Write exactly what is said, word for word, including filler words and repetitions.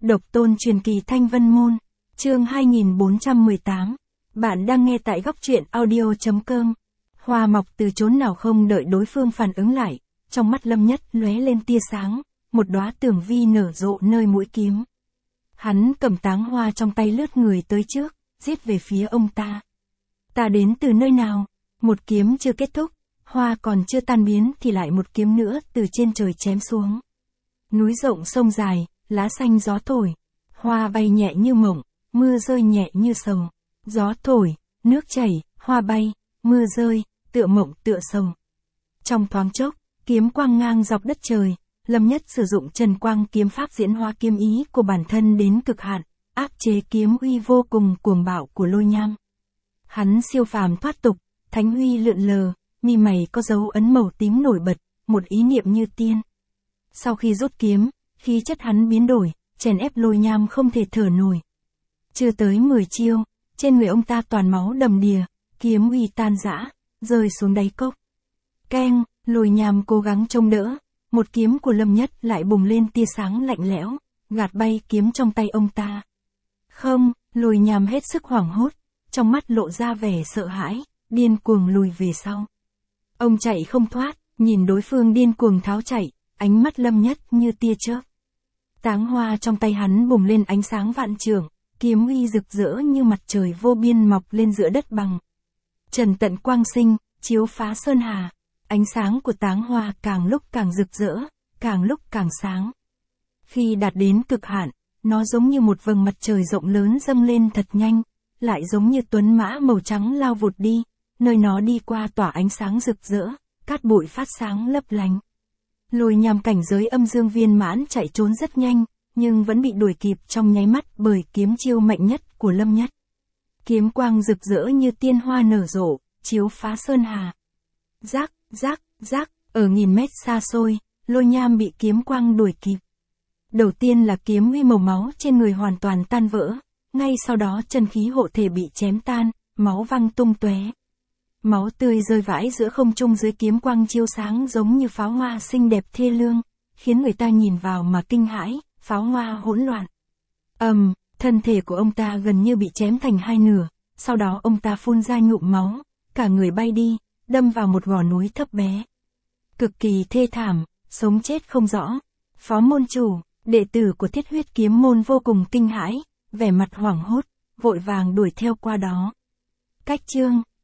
Độc tôn truyền kỳ Thanh Vân Môn, chương hai nghìn bốn trăm mười tám. Bạn đang nghe tại góc truyện audio.com. Hoa mọc từ chốn nào không đợi đối phương phản ứng lại, trong mắt Lâm Nhất lóe lên tia sáng, một đóa tường vi nở rộ nơi mũi kiếm. Hắn cầm táng hoa trong tay lướt người tới trước, giết về phía ông ta. Ta đến từ nơi nào? Một kiếm chưa kết thúc, hoa còn chưa tan biến thì lại một kiếm nữa từ trên trời chém xuống. Núi rộng sông dài, lá xanh gió thổi, hoa bay nhẹ như mộng, mưa rơi nhẹ như sầu. Gió thổi, nước chảy, hoa bay, mưa rơi, tựa mộng tựa sầu. Trong thoáng chốc, kiếm quang ngang dọc đất trời, Lâm Nhất sử dụng Trần Quang kiếm pháp diễn hóa kiếm ý của bản thân đến cực hạn, áp chế kiếm uy vô cùng cuồng bạo của Lôi Nham. Hắn siêu phàm thoát tục, thánh huy lượn lờ, mi mày có dấu ấn màu tím nổi bật, một ý niệm như tiên. Sau khi rút kiếm, khí chất hắn biến đổi, chèn ép Lôi Nham không thể thở nổi. Chưa tới mười chiêu, trên người ông ta toàn máu đầm đìa, kiếm uy tan rã, rơi xuống đáy cốc. Keng, Lôi Nham cố gắng chống đỡ, một kiếm của Lâm Nhất lại bùng lên tia sáng lạnh lẽo, gạt bay kiếm trong tay ông ta. Không, Lôi Nham hết sức hoảng hốt, trong mắt lộ ra vẻ sợ hãi, điên cuồng lùi về sau. Ông chạy không thoát, nhìn đối phương điên cuồng tháo chạy, ánh mắt Lâm Nhất như tia chớp. Táng hoa trong tay hắn bùng lên ánh sáng vạn trượng, kiếm uy rực rỡ như mặt trời vô biên mọc lên giữa đất bằng. Trần tận quang sinh, chiếu phá sơn hà, ánh sáng của táng hoa càng lúc càng rực rỡ, càng lúc càng sáng. Khi đạt đến cực hạn, nó giống như một vầng mặt trời rộng lớn dâng lên thật nhanh, lại giống như tuấn mã màu trắng lao vụt đi, nơi nó đi qua tỏa ánh sáng rực rỡ, cát bụi phát sáng lấp lánh. Lôi Nham cảnh giới âm dương viên mãn chạy trốn rất nhanh, nhưng vẫn bị đuổi kịp trong nháy mắt bởi kiếm chiêu mạnh nhất của Lâm Nhất. Kiếm quang rực rỡ như tiên hoa nở rộ, chiếu phá sơn hà. Rác, rác, rác, ở nghìn mét xa xôi, Lôi Nham bị kiếm quang đuổi kịp. Đầu tiên là kiếm uy màu máu trên người hoàn toàn tan vỡ, ngay sau đó chân khí hộ thể bị chém tan, máu văng tung tóe. Máu tươi rơi vãi giữa không trung dưới kiếm quang chiếu sáng giống như pháo hoa xinh đẹp thê lương, khiến người ta nhìn vào mà kinh hãi, pháo hoa hỗn loạn. Ầm, um, thân thể của ông ta gần như bị chém thành hai nửa, sau đó ông ta phun ra ngụm máu, cả người bay đi, đâm vào một gò núi thấp bé. Cực kỳ thê thảm, sống chết không rõ. Phó môn chủ, đệ tử của Thiết Huyết Kiếm môn vô cùng kinh hãi, vẻ mặt hoảng hốt, vội vàng đuổi theo qua đó. Cách chương